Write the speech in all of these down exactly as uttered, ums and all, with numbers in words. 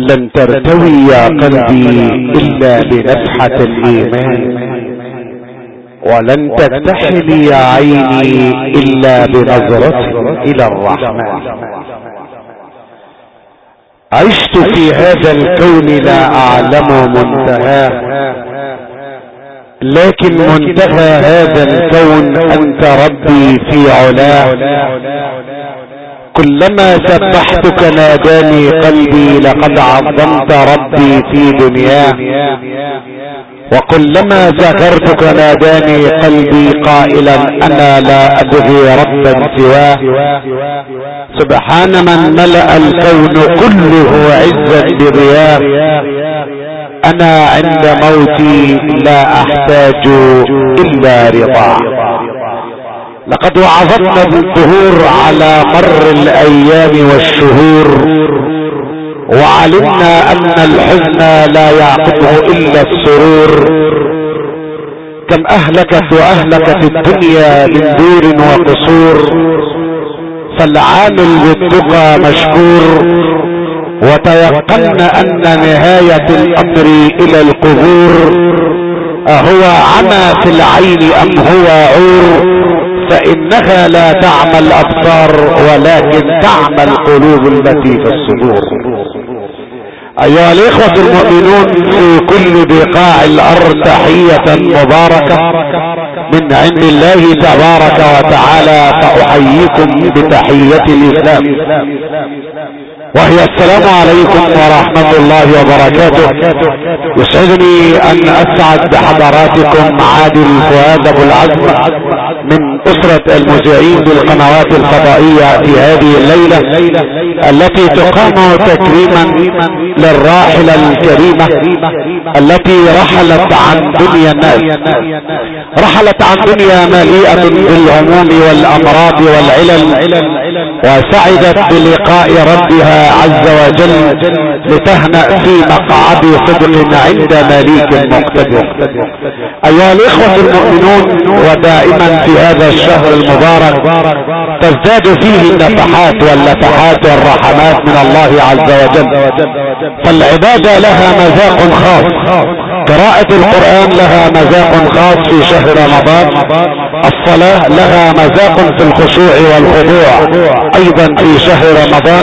لن ترتوي يا قلبي إلا بنفحة الإيمان، ولن تكتحل يا عيني إلا بنظرة إلى الرحمن. عشت في هذا الكون لا أعلم منتهاه، لكن منتهى هذا الكون أنت ربي في علاه. كلما سبحتك ناداني قلبي لقد عظمت ربي في دنياه، وكلما ذكرتك ناداني قلبي قائلا انا لا ابغي ربا سواه. سبحان من ملأ الكون كله عزا بضياه، انا عند موتي لا احتاج الا رضاه. لقد وعظتنا بالظهور على مر الايام والشهور، وعلمنا ان الحزن لا يعقبه الا السرور. كم اهلكت واهلكت الدنيا من دور وقصور، فالعامل بالتقى مشكور. وتيقنا ان نهاية الامر الى القبور. اهو عمى في العين ام هو عور؟ فانها لا تعمى الابصار ولكن تعمى القلوب التي في الصدور. ايها الاخوة المؤمنون في كل بقاع الارض، تحية مباركة من عند الله تبارك وتعالى، فاحييكم بتحية الاسلام، وهي السلام عليكم ورحمة الله وبركاته. يسعدني ان اسعد بحضراتكم عادل فؤاد ابو العزم من اسرة المذيعين بالقنوات الفضائية في هذه الليلة التي تقام تكريما للراحلة الكريمة التي رحلت عن دنيا الناس، رحلت عن دنيا مليئة بالهموم والامراض والعلل، وسعدت بلقاء ربها عز وجل لتهنأ في مقعد صدق عند مليك مقتدر. ايها الاخوة المؤمنون، ودائما في هذا الشهر المبارك تزداد فيه النفحات واللفحات والرحمات من الله عز وجل. فالعبادة لها مذاق خاص، قراءة القرآن لها مذاق خاص في شهر رمضان، الصلاة لها مذاق في الخشوع والخضوع ايضا في شهر رمضان،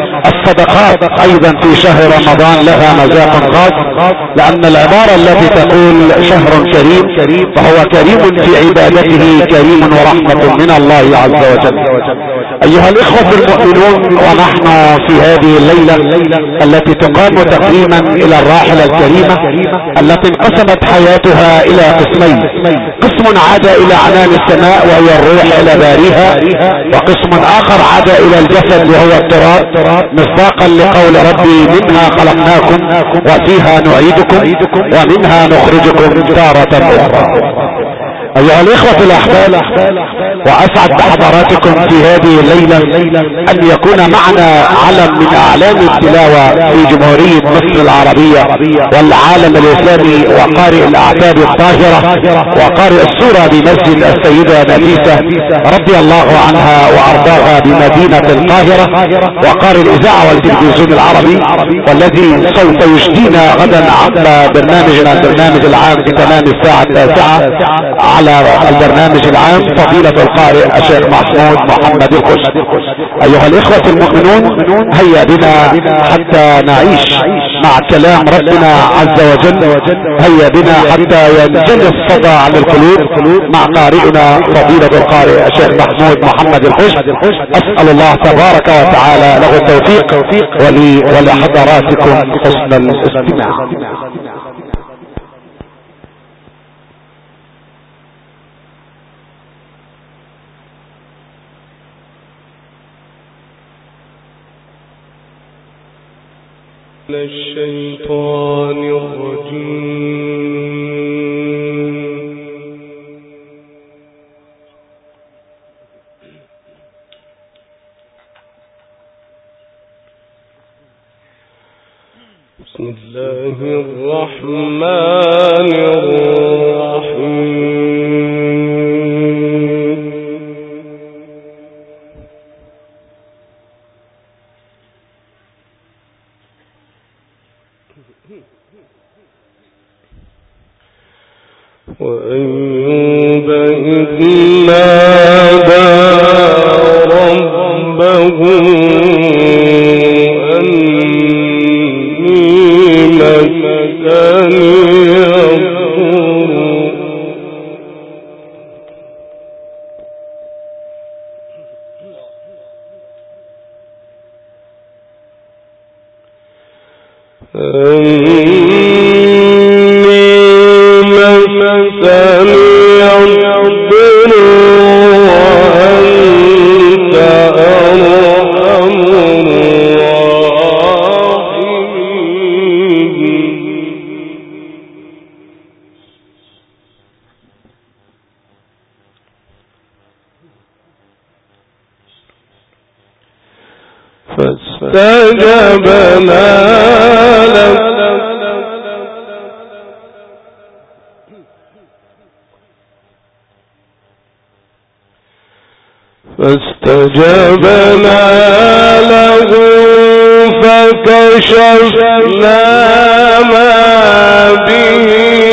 الصدقات ايضا في شهر رمضان لها مذاق خاص، لان العبارة التي تقول شهر كريم فهو كريم في عبادته، كريم ورحمة من الله عز وجل. ايها الاخوة المؤمنون، ونحن في هذه الليلة التي تقام تقديما الى الراحلة الكريمة التي انقسمت حياتها الى قسمين: قسم عاد الى عنان السماء وهي الروح الى باريها، وقسم اخر عاد الى الجسد وهو التراب، مصداقا لقول ربي: منها خلقناكم وفيها نعيدكم ومنها نخرجكم تارة اخرى. ايها الاخوة الاحباب، واسعد بحضراتكم في هذه الليلة ان يكون معنا علم من اعلام التلاوة في جمهورية مصر العربية والعالم الاسلامي، وقارئ الاعتاب الطاهرة وقارئ السورة بمسجد السيدة نفيسة رضي الله عنها وارضاها بمدينة القاهرة، وقارئ الاذاعة والتلفزيون العربي، والذي سوف يجدينا غدا عقب برنامجنا البرنامج العام في تمام الساعة التاسعة على البرنامج العام فضيلة القارئ الشيخ محمود محمد الخش. ايها الاخوة المؤمنون، هيا بنا حتى نعيش مع كلام ربنا عز وجل، هيا بنا حتى ينجلي الصدى عن القلوب مع قارئنا فضيلة القارئ الشيخ محمود محمد الخش. اسأل الله تبارك وتعالى له التوفيق ولي ولحضراتكم حسن الاستماع. الشيطان الرجيم. بسم الله الرحمن الرحيم. وأيوب إذ نادى ربه أني مسني الضر فاستجبنا له فاستجبنا له فكشفنا ما به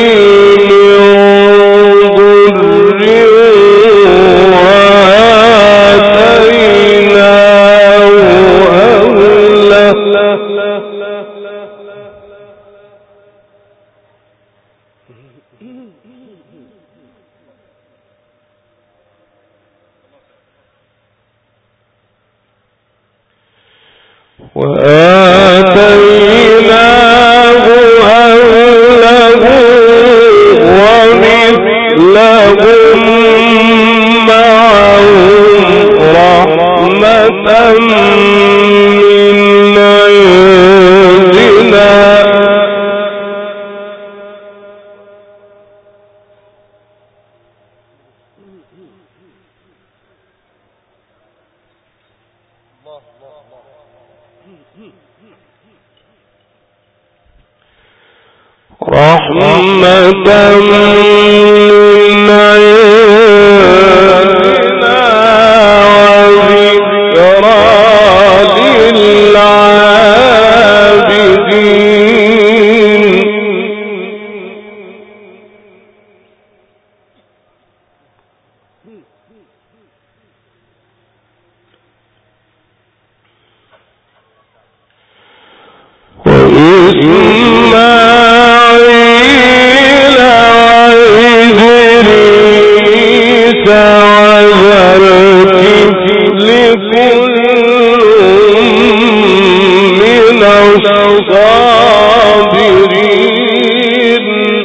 من ضر وآتيناه أهله وآتيناه أهله ومثلهم معهم رحمة من عندنا رحمة من عندنا وذكرى للعابدين وإسماعيل وإدريس وذا الكفل كل من الصابرين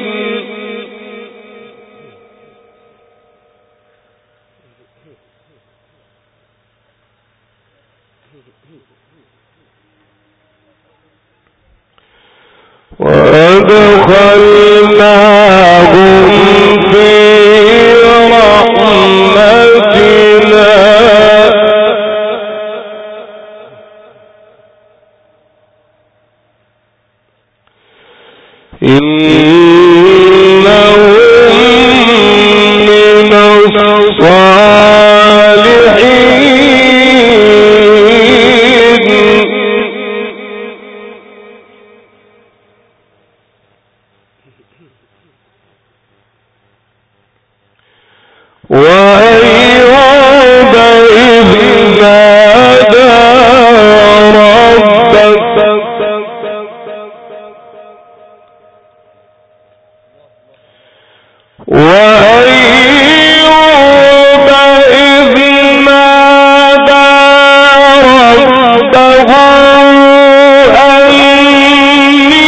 وأدخلناهم في رحمتنا إنهم من الصالحين وأيوب إذ نادى ربه وأيوب إذ نادى ربه أني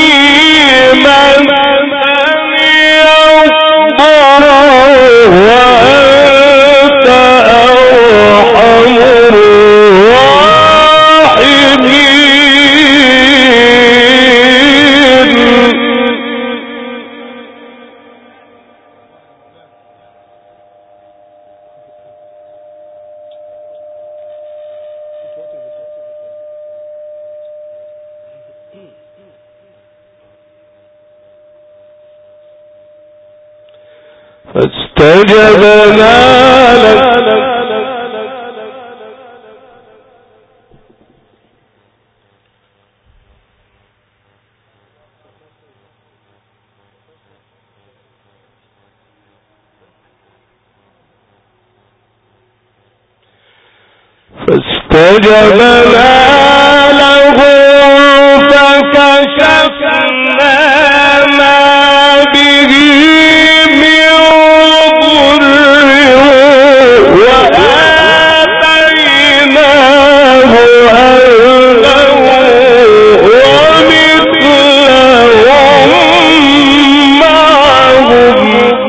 مسني الضر وأنت أرحم فاستجبنا له فاستجبنا له فكشفنا ما به من ضر وآتيناه أهله ومثلهم معهم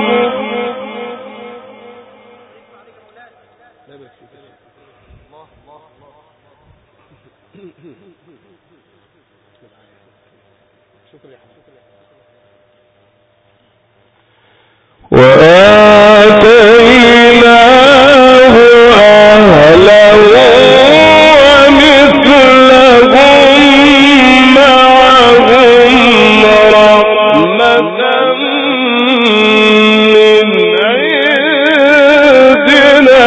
وآتيناه أهله ومثلهم معهم رحمة من عندنا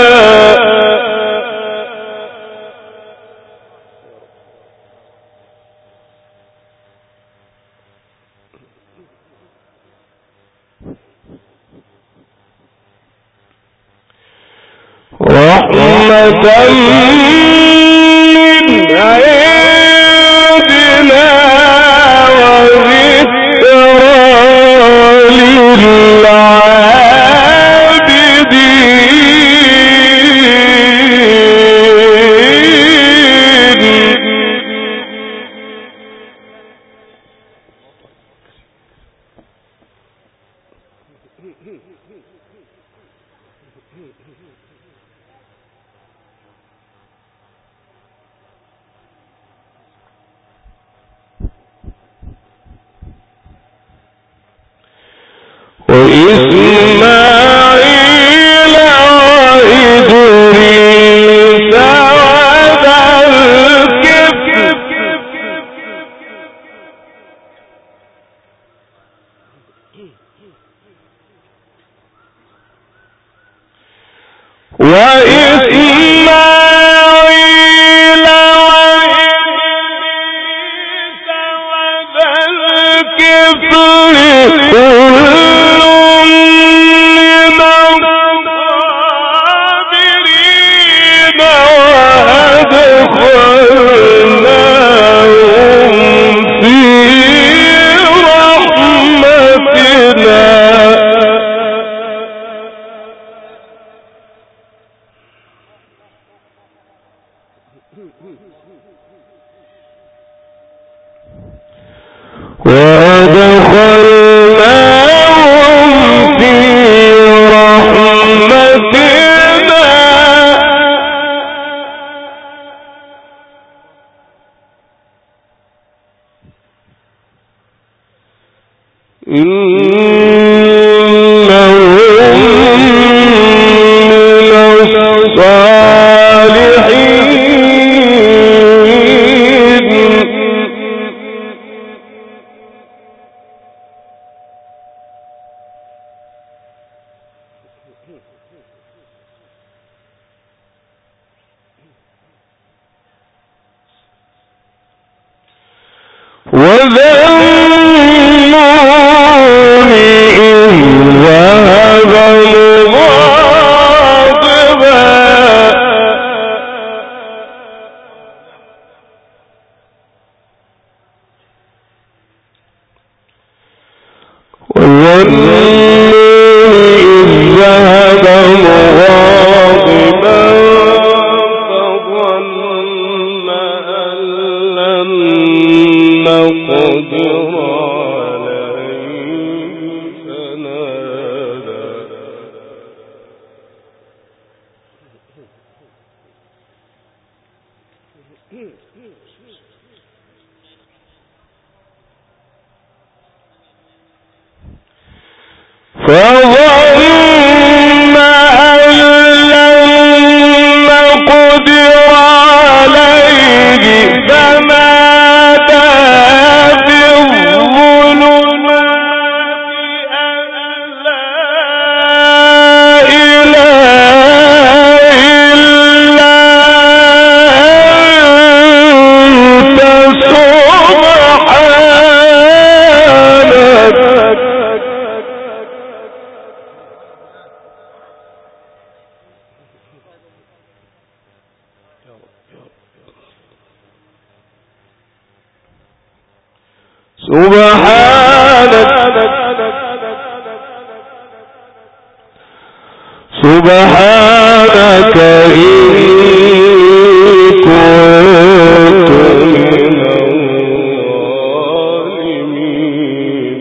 رحمة من عندنا وذكرى وإسماعيل وإدريس وذا الكفل وإسماعيل وإدريس وذا الكفل وأدخلناهم في رحمتنا إنهم من الصالحين وذنون إذ ذهب مغاضبا وذنون إذ ذهب مغاضبا فظن أن لن نقدر عليه فنادى فظن أن لن نقدر عليه فنادى في الظلمات أن لا إله إلا أنت سبحانك سبحانك سبحانك إني كنت من الظالمين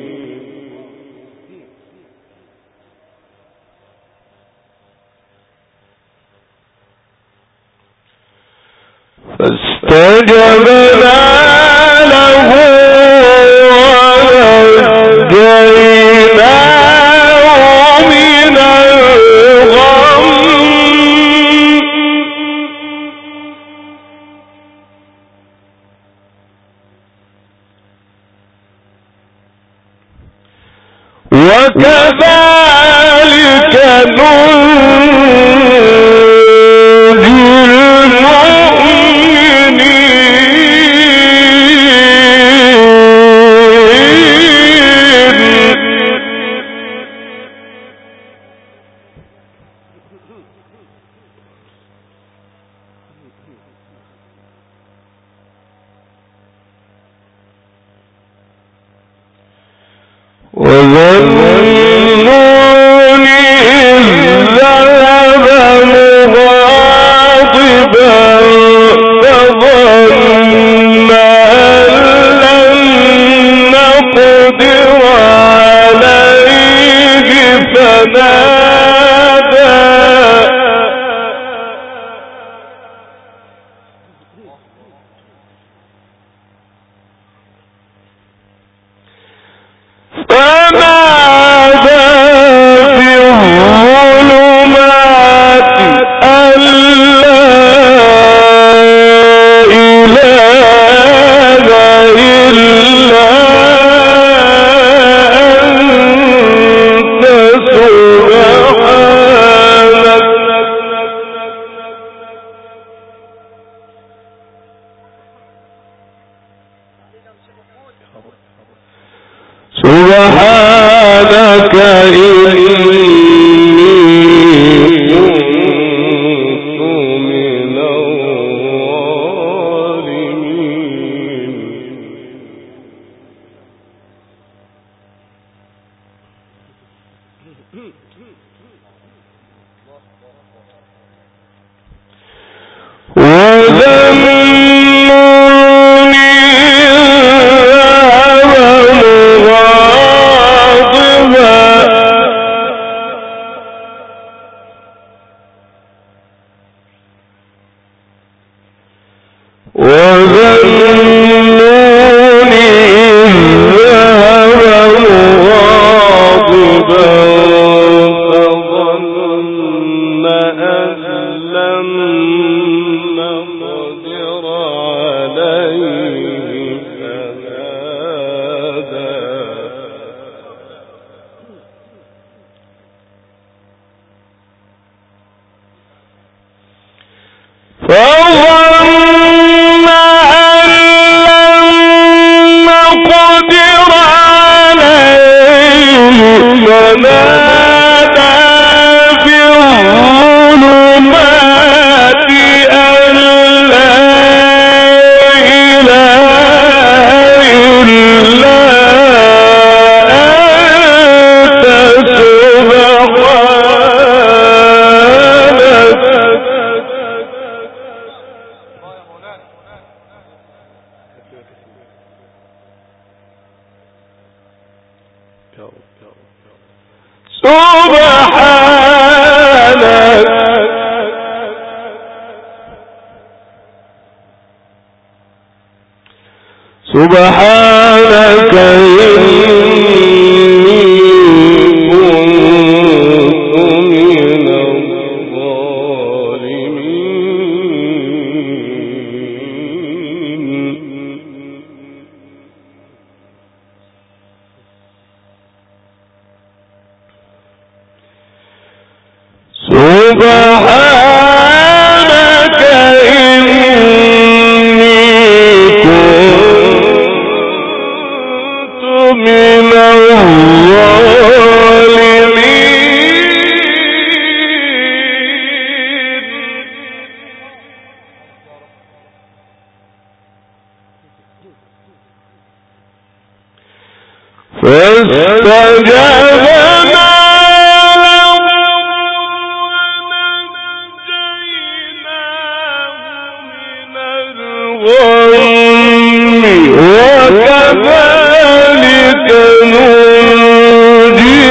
فاستجبنا له ونجيناه من الغم وكذلك ننجي وظنون إذ ذهب مغاضبا فظن أن لن نقدر عليه فنادى فنادى في الظلمات أن لا إله إلا أنت سبحانك سبحانك إني كنت من الظالمين وذنون وذنون إذ ذهب مغاضبا فظن أن لن نقدر عليه فنادى فظن أن لن نقدر عليه فنادى في الظلمات أن لا إله إلا أنت سبحانك سبحانك إني كنت من الظالمين سبحانك إني كنت من الظالمين فاستجبنا وكذلك ننجي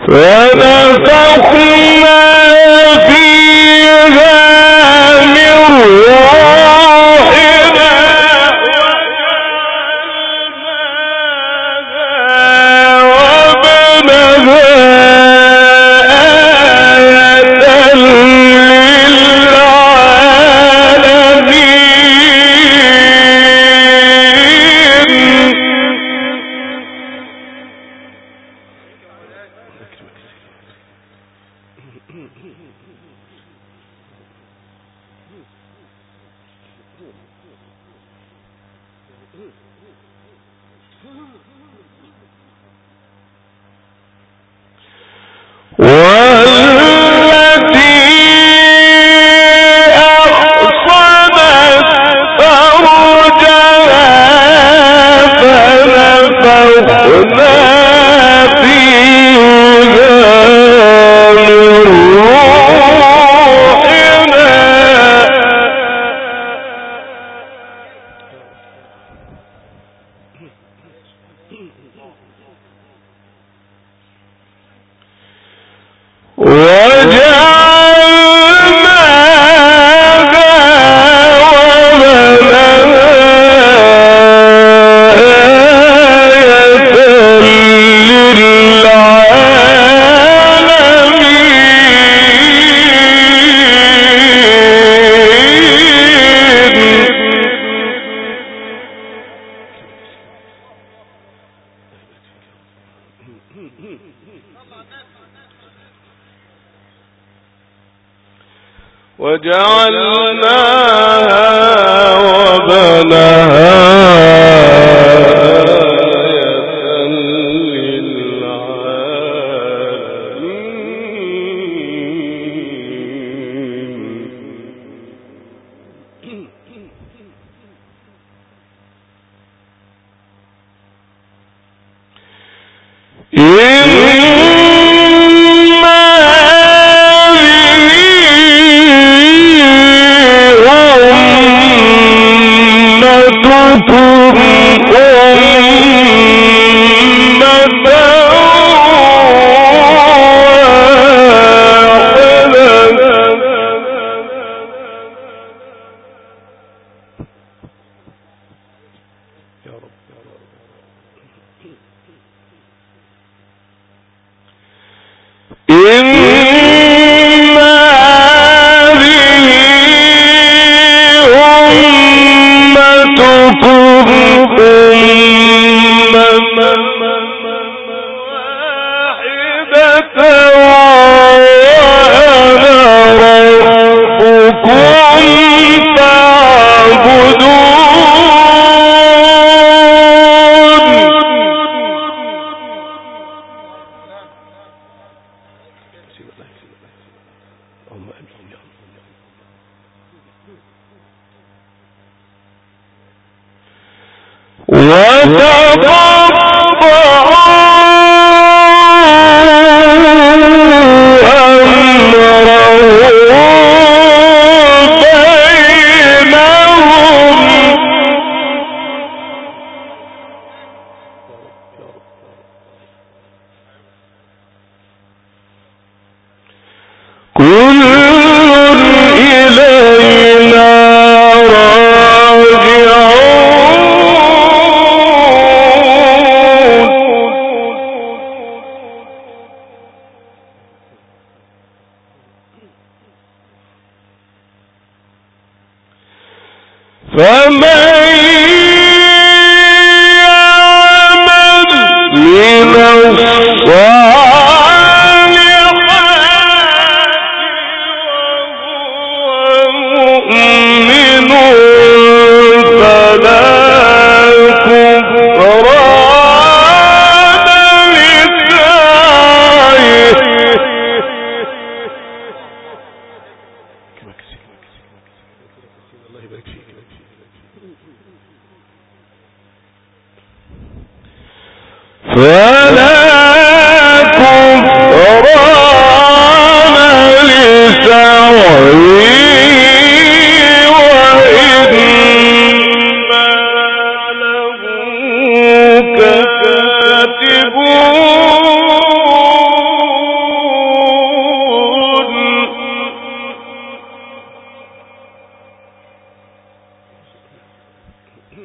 ونفخنا فيها من روحنا وابنها آية وجعلناها وبناها كاتبون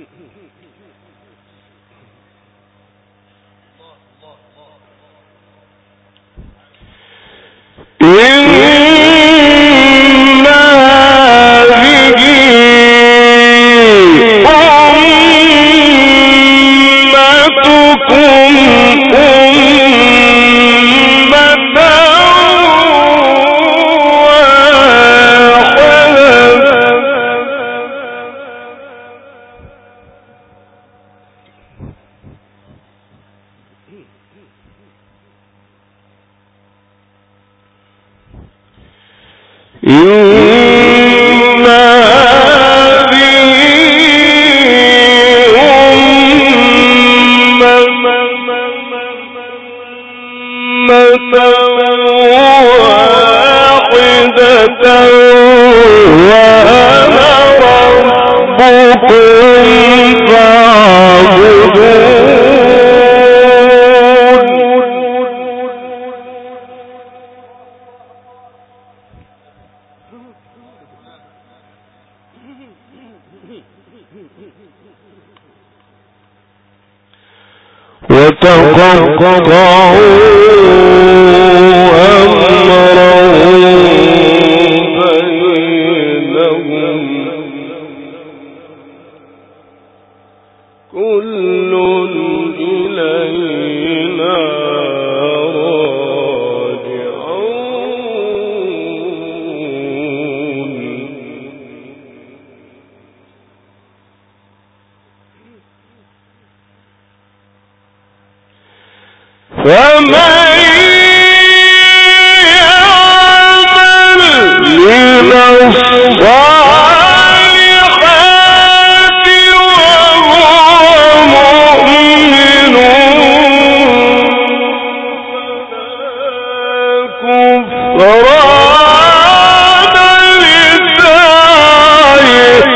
وتقطعوا أمرهم بينهم كل إلينا راجعون. فمن يعمل من الصالحات وهو مؤمن كفران لسعيه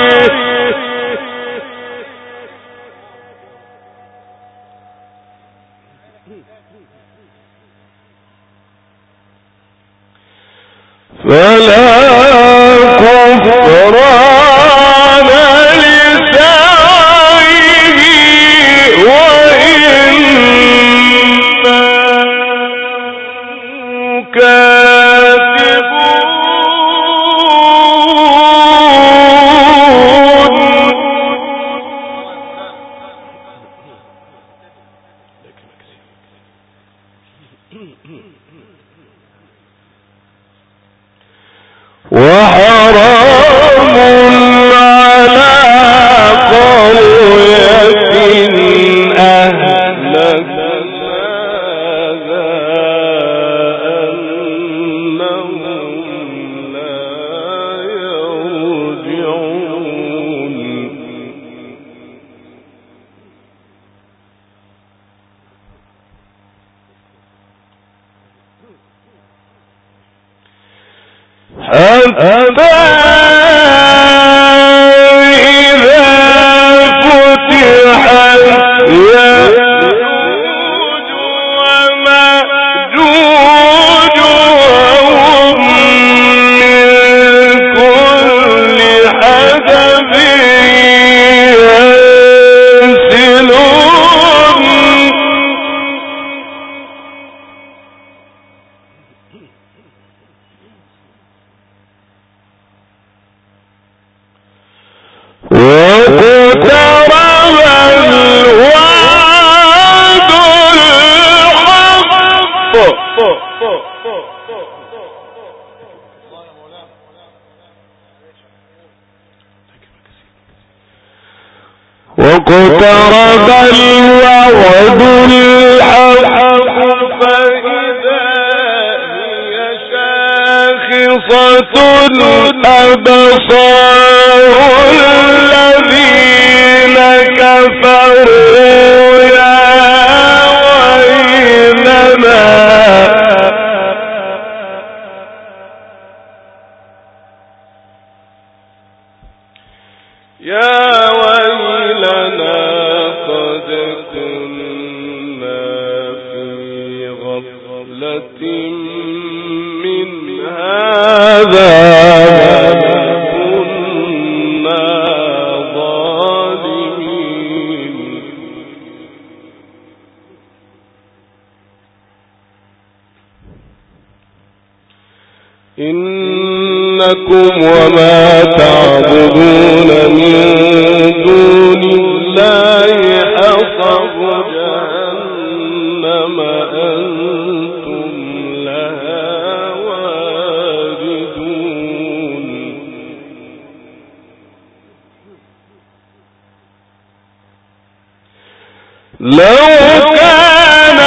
فلا كفران لسعيه وإنا وحرام على قرية أهلكناها أنهم لا يرجعون. حتى إذا فتحت يأجوج ومأجوج وهم من كل حدب ينسلون. واقترب الوعد الحق واقترب الوعد الحق فإذا هي شاخصة أبصار الذين كفروا يا ويلنا يا ويلنا قد كنا في غفلة من هذا كنا ظالمين. وما تعبدون من دون الله حصب جهنم أنتم لها واردون. لو كان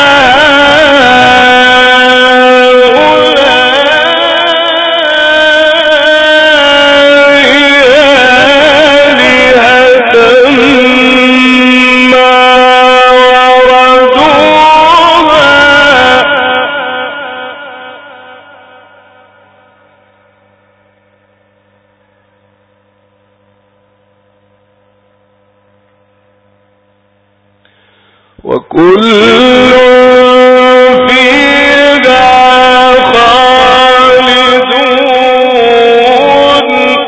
وكل فيها خالدون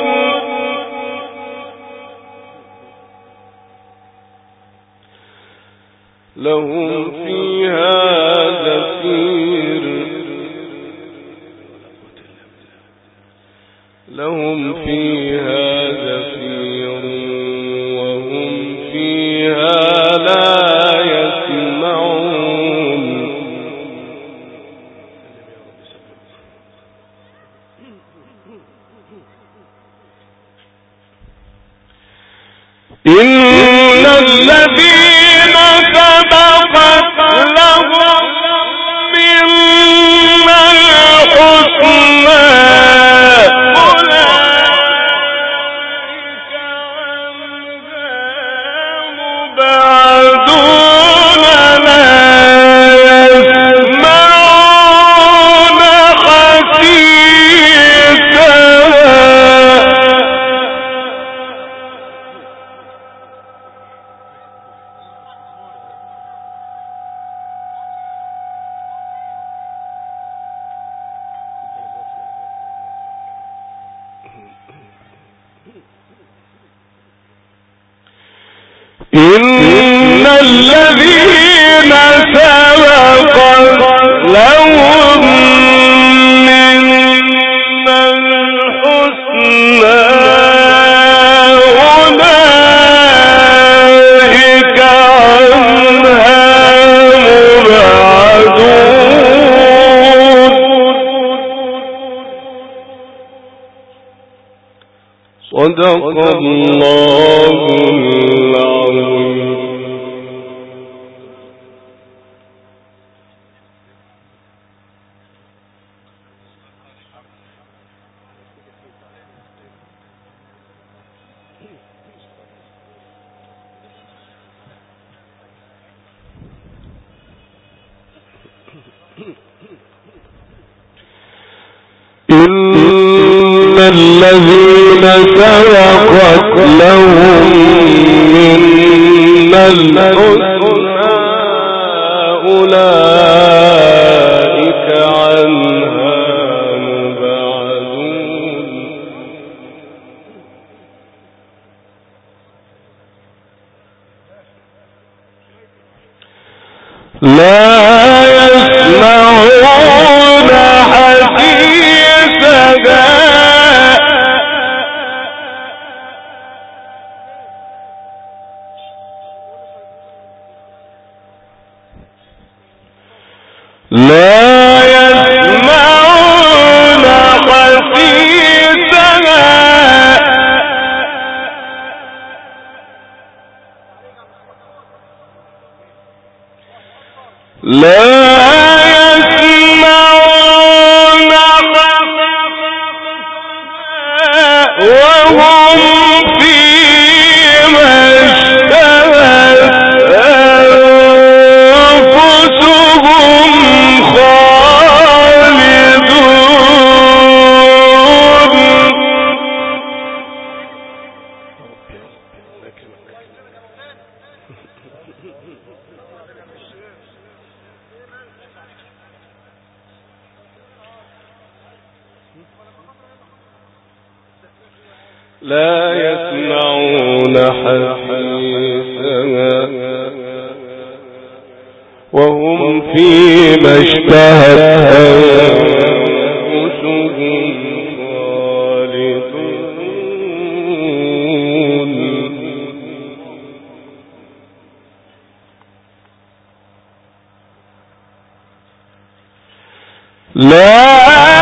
لهم فيها زفير لهم فيها زفير وهم فيها لا إن الذين سبقت لهم منا الحسنى أولئك عنها مبعدون لا يسمعون حسيسها إن الذين سبقت لهم منا الحسنى أولئك عنها مبعدون. صدق الله العظيم. إن الذين سبقت لهم منا الحسنى أولئك عنها مبعدون لا يسمعون حسيسها لا يسمعون حسيسها لا يسمعون حسيسها وهم فيما اشتهت أنفسهم لا يسمعون حسيسها وهم فيما اشتهت أنفسهم خالدون. لا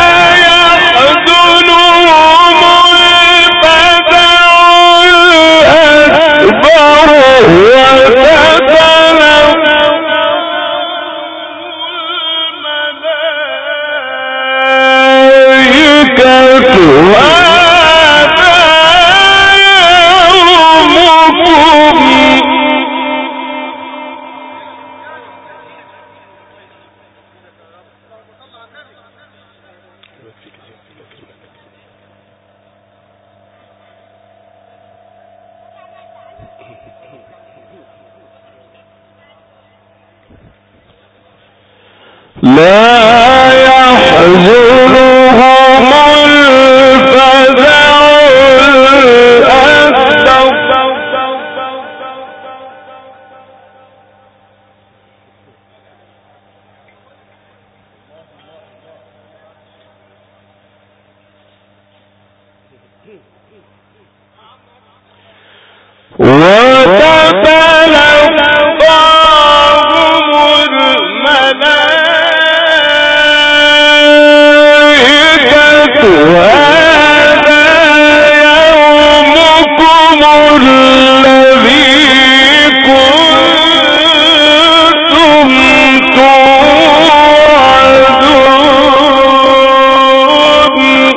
يحزنهم الفزع الأكبر وتتلقاهم الملائكة هذا يومكم. لا يحزنهم الفزع الأكبر وتتلقاهم الملائكة هذا يومكم الذي كنتم توعدون.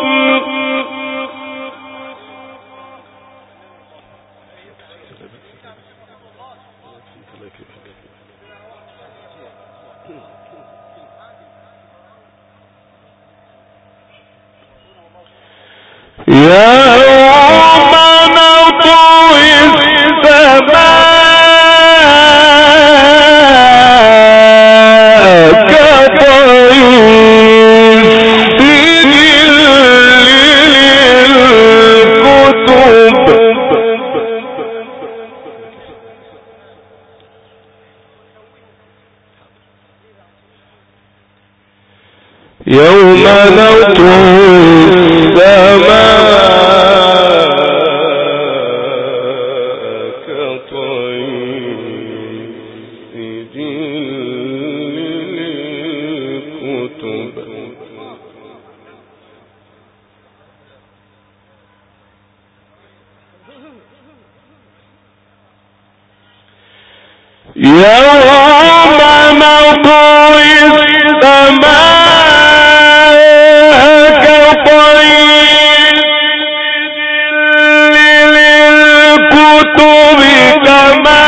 يوم نطوي السماء كطي السجل للكتب يوم نطوي السماء كطي السجل للكتب يوم نطوي السماء كطي للكتب كما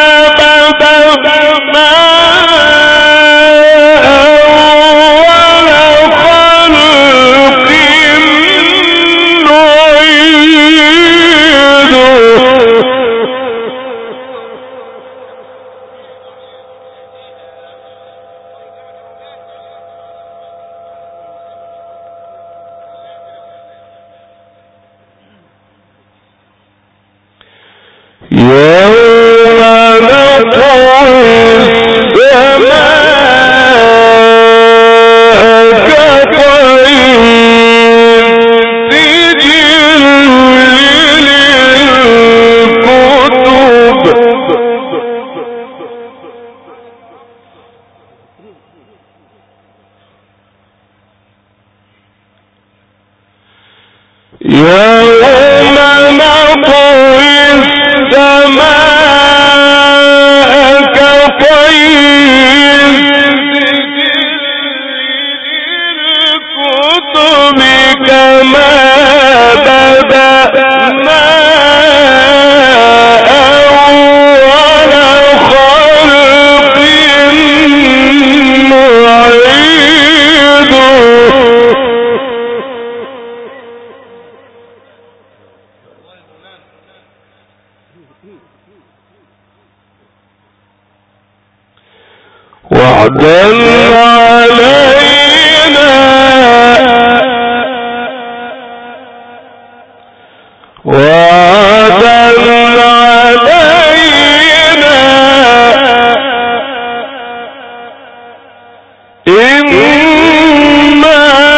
بدأنا أول خلق نعيده. يوم نطوي السماء كطي السجل للكتب يوم نطوي السماء كطي الكتب كما بدأنا أول خلق نعيده. وعدا علينا وعدا علينا إنا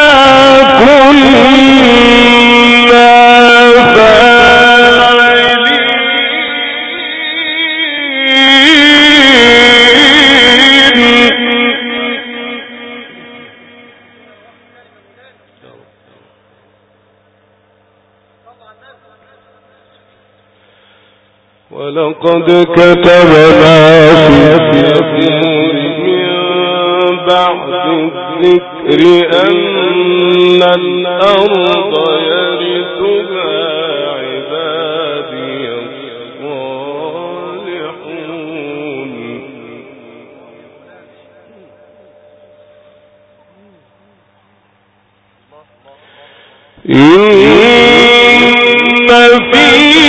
كنا فاعلين. ولقد كتبنا في الزبور من بعد الذكر أن الأرض يرثها عبادي الصالحون إن في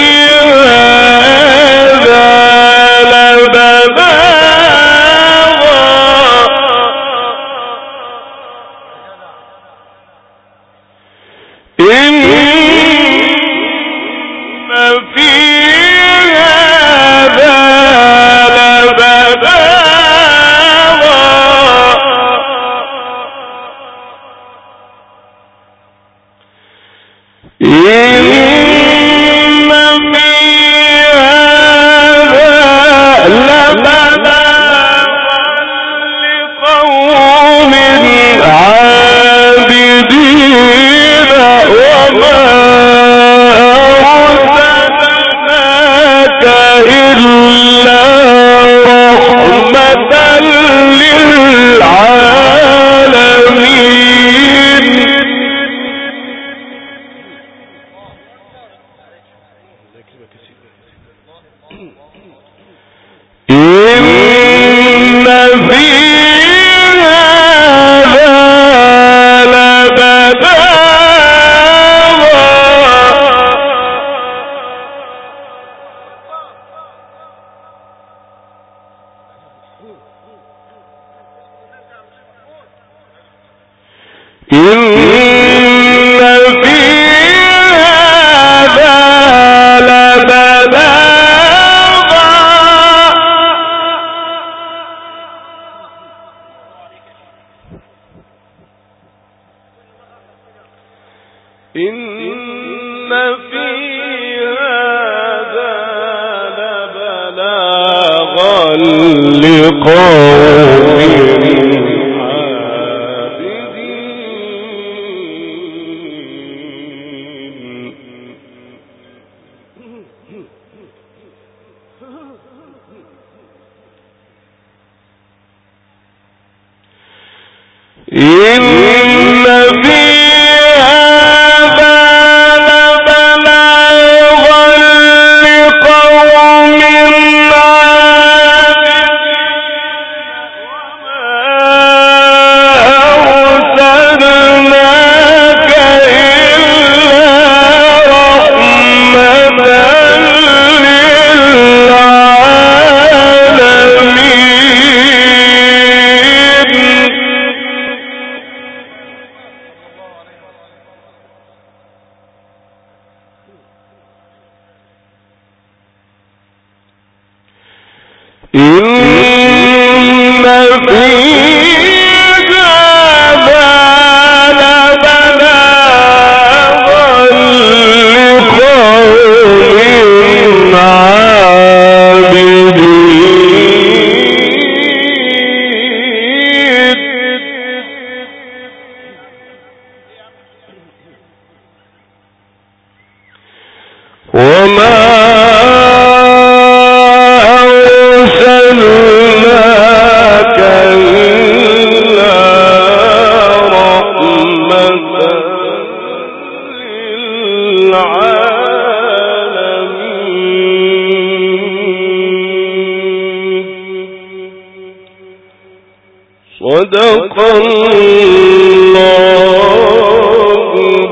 صدق الله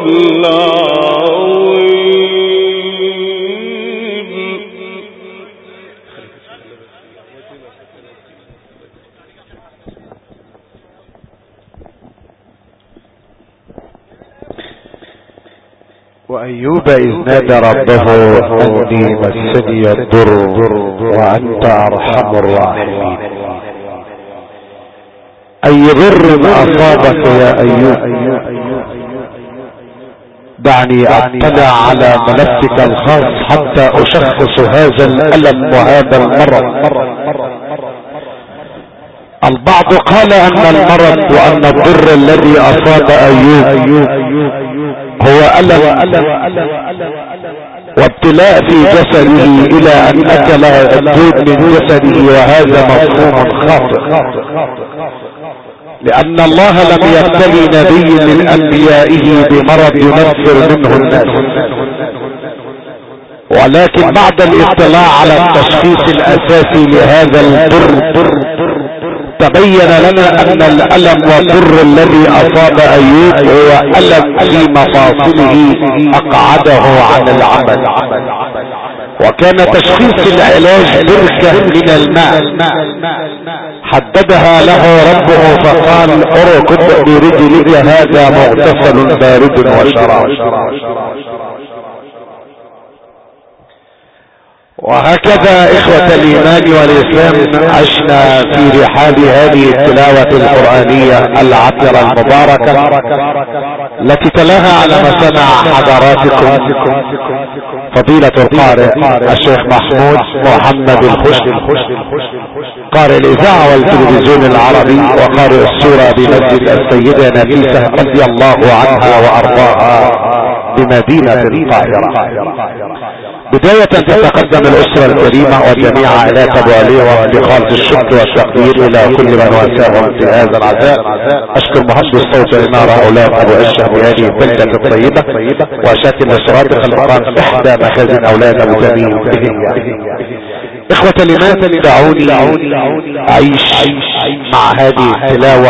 العظيم. وأيوب إذ نادى ربه أني مسني الضر وأنت أرحم الراحمين. أي ضر أصابك يا أيوب؟ دعني أطلع على ملفك الخاص حتى أشخص هذا الألم وهذا المرض. البعض قال أن المرض وأن الضر الذي أصاب أيوب هو ألم وابتلاء في جسده الى ان اكل الدود من جسده، وهذا مفهوم خاطئ، لان الله لم يبتلي نبي من انبيائه بمرض ينفر منه الناس، ولكن بعد الاطلاع على التشخيص الاساسي لهذا الضر تبين لنا ان الالم والضر الذي اصاب ايوب هو الم في مفاصله اقعده عن العمل، وكان تشخيص العلاج بركة من الماء حددها له ربه فقال اركض برجلك هذا مغتسل بارد وشراب. وهكذا اخوة الايمان والاسلام عشنا في رحاب هذه التلاوة القرآنية العطرة المباركة التي تلاها على مسامع حضراتكم فضيلة القارئ الشيخ محمود محمد الخشن، قارئ الاذاعة والتلفزيون العربي وقارئ السورة بمسجد السيدة نفيسة رضي الله عنها وارضاها بمدينة القاهرة. بداية تتقدم الاسرة الكريمة وجميع عائلات ابو علي بخالص الشكر والتقدير الى كل من واساهم في هذا العزاء. اشكر مهندس صوت الانارة اولاد ابو عشة بهذه البلدة الطيبة، واشاكر لسرادق القرآن احدى مخازن اولاد ابو تميم بهية. اخوة الايمان دعوني اعيش مع هذه التلاوة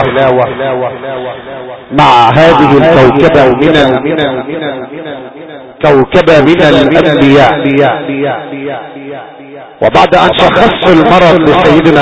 مع هذه الكوكبة من كوكبة من الانبياء. وبعد ان شخصوا المرض لسيدنا